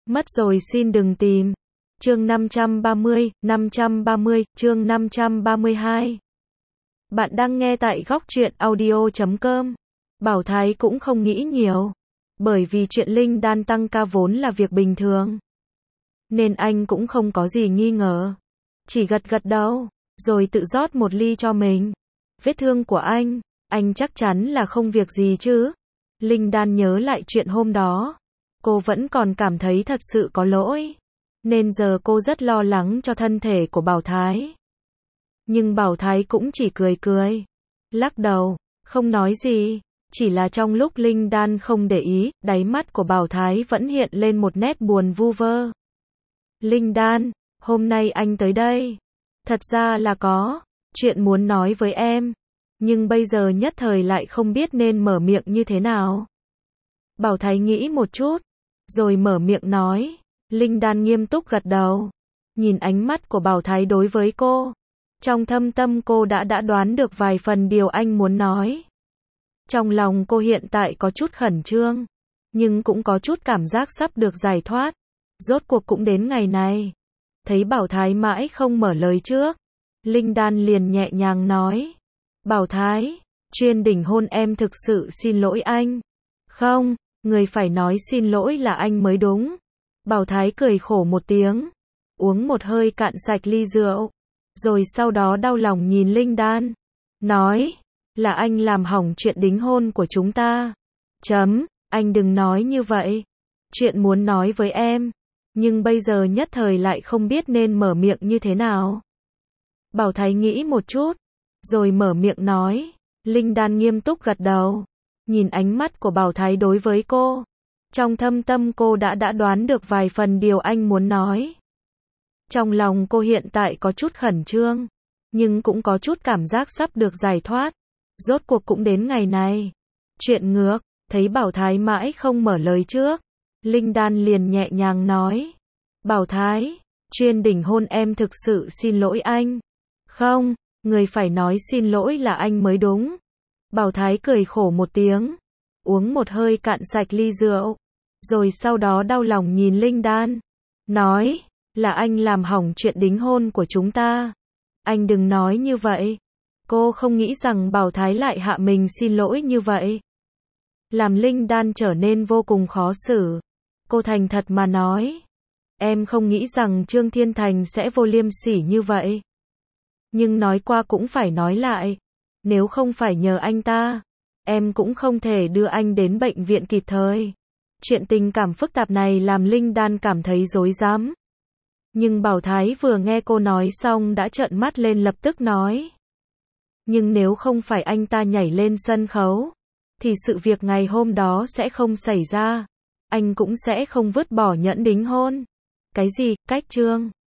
Mất rồi xin đừng tìm. Chương 530, chương 532. Bạn đang nghe tại Góc Truyện Audio.com. Bảo Thái cũng không nghĩ nhiều. Bởi vì chuyện Linh Đan tăng ca vốn là việc bình thường. Nên anh cũng không có gì nghi ngờ. Chỉ gật gật đầu, rồi tự rót một ly cho mình. Vết thương của anh chắc chắn là không việc gì chứ. Linh Đan nhớ lại chuyện hôm đó. Cô vẫn còn cảm thấy thật sự có lỗi. Nên giờ cô rất lo lắng cho thân thể của Bảo Thái. Nhưng Bảo Thái cũng chỉ cười cười. Lắc đầu, không nói gì. Chỉ là trong lúc Linh Đan không để ý, đáy mắt của Bảo Thái vẫn hiện lên một nét buồn vu vơ. Linh Đan, hôm nay anh tới đây. Thật ra là có chuyện muốn nói với em. Nhưng bây giờ nhất thời lại không biết nên mở miệng như thế nào. Bảo Thái nghĩ một chút, rồi mở miệng nói. Linh Đan nghiêm túc gật đầu. Nhìn ánh mắt của Bảo Thái đối với cô. Trong thâm tâm cô đã đoán được vài phần điều anh muốn nói. Trong lòng cô hiện tại có chút khẩn trương. Nhưng cũng có chút cảm giác sắp được giải thoát. Rốt cuộc cũng đến ngày này. Thấy Bảo Thái mãi không mở lời trước. Linh Đan liền nhẹ nhàng nói. Bảo Thái, chuyên đỉnh hôn em thực sự xin lỗi anh. Không, người phải nói xin lỗi là anh mới đúng. Bảo Thái cười khổ một tiếng. Uống một hơi cạn sạch ly rượu. Rồi sau đó đau lòng nhìn Linh Đan. Nói, là anh làm hỏng chuyện đính hôn của chúng ta. Anh đừng nói như vậy. Chuyện muốn nói với em. Nhưng bây giờ nhất thời lại không biết nên mở miệng như thế nào. Bảo Thái nghĩ một chút. Rồi mở miệng nói. Linh Đan nghiêm túc gật đầu. Nhìn ánh mắt của Bảo Thái đối với cô. Trong thâm tâm cô đã đoán được vài phần điều anh muốn nói. Trong lòng cô hiện tại có chút khẩn trương. Nhưng cũng có chút cảm giác sắp được giải thoát. Rốt cuộc cũng đến ngày này. Chuyện ngược, thấy Bảo Thái mãi không mở lời trước. Linh Đan liền nhẹ nhàng nói. Bảo Thái, chuyên đỉnh hôn em thực sự xin lỗi anh. Không, người phải nói xin lỗi là anh mới đúng. Bảo Thái cười khổ một tiếng. Uống một hơi cạn sạch ly rượu. Rồi sau đó đau lòng nhìn Linh Đan. Nói, là anh làm hỏng chuyện đính hôn của chúng ta. Anh đừng nói như vậy. Cô không nghĩ rằng Bảo Thái lại hạ mình xin lỗi như vậy. Làm Linh Đan trở nên vô cùng khó xử. Cô thành thật mà nói. Em không nghĩ rằng Trương Thiên Thành sẽ vô liêm sỉ như vậy. Nhưng nói qua cũng phải nói lại. Nếu không phải nhờ anh ta, em cũng không thể đưa anh đến bệnh viện kịp thời. Chuyện tình cảm phức tạp này làm Linh Đan cảm thấy rối rắm. Nhưng Bảo Thái vừa nghe cô nói xong đã trợn mắt lên lập tức nói. Nhưng nếu không phải anh ta nhảy lên sân khấu, thì sự việc ngày hôm đó sẽ không xảy ra. Anh cũng sẽ không vứt bỏ nhẫn đính hôn. Cái gì, cách Trương